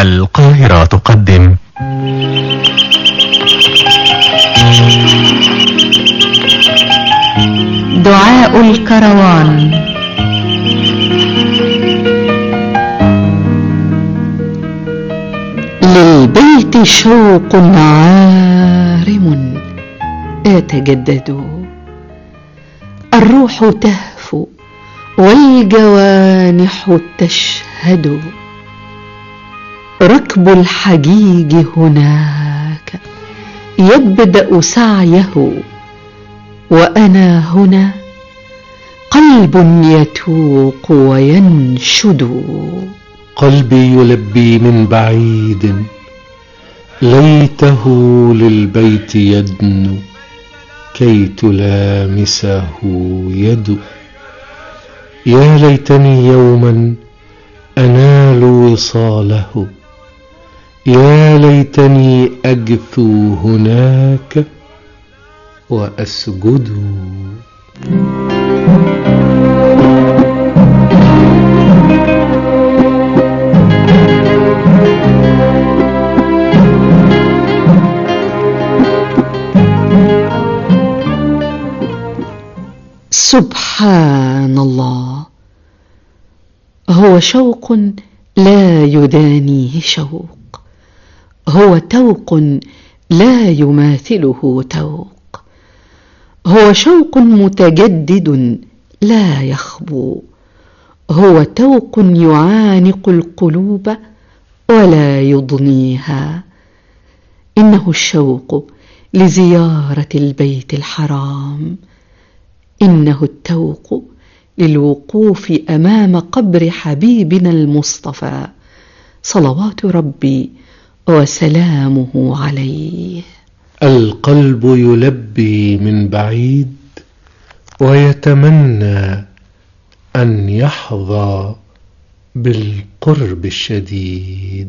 القاهرة تقدم دعاء الكروان. للبيت شوق عارم يتجدد، الروح تهفو والجوانح تشهد، ركب الحجيج هناك يبدأ سعيه، وأنا هنا قلب يتوق وينشد. قلبي يلبي من بعيد، ليته للبيت يدنو كي تلامسه يد. يا ليتني يوما أنال وصاله، يا ليتني أجثو هناك وأسجد. سبحان الله، هو شوق لا يدانيه شوق، هو توق لا يماثله توق، هو شوق متجدد لا يخبو، هو توق يعانق القلوب ولا يضنيها. إنه الشوق لزيارة البيت الحرام، إنه التوق للوقوف أمام قبر حبيبنا المصطفى صلوات ربي وسلامه عليه. القلب يلبي من بعيد ويتمنى أن يحظى بالقرب الشديد.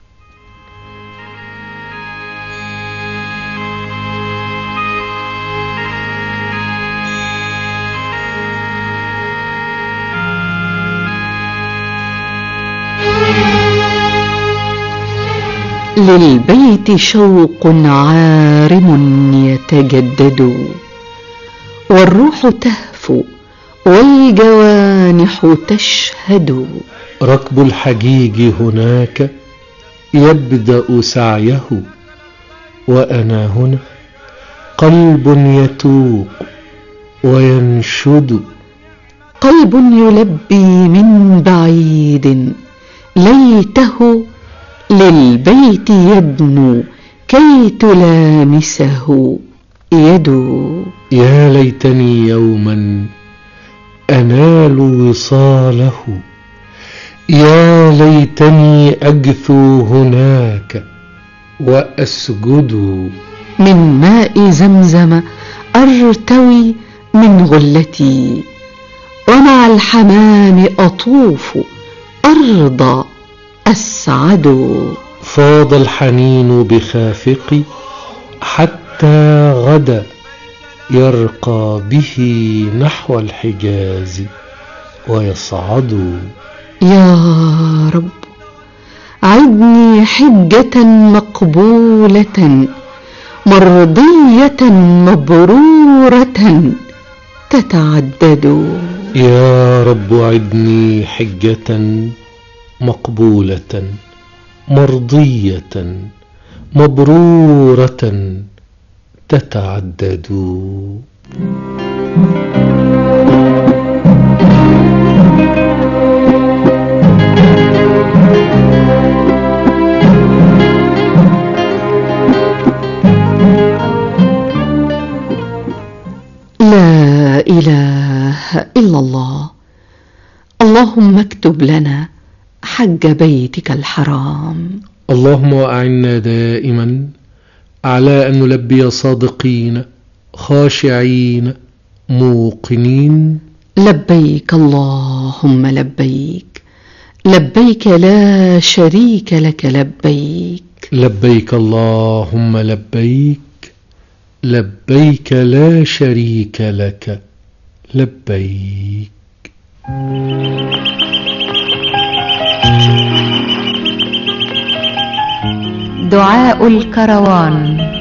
للبيت شوق عارم يتجدد، والروح تهفو والجوانح تشهد، ركب الحجيج هناك يبدأ سعيه، وأنا هنا قلب يتوق وينشد. قلب يلبي من بعيد، ليته للبيت يدنو كي تلامسه يد. يا ليتني يوما أنال وصاله، يا ليتني أجثو هناك وأسجد. من ماء زمزم أرتوي من غلتي، ومع الحمام أطوف أرضى أسعد. فاض الحنين بخافقي حتى غدا، يرقى به نحو الحجاز ويصعد. يا رب عدني حجة مقبولة مرضية مبرورة تتعدد. يا رب عدني حجة مقبولة مرضية مبرورة تتعدد. لا إله إلا الله. اللهم اكتب لنا حج بيتك الحرام. اللهم أعنا دائما على أن نلبي صادقين خاشعين موقنين. لبيك اللهم لبيك، لبيك لا شريك لك لبيك. لبيك اللهم لبيك، لبيك لا شريك لك لبيك. دعاء الكروان.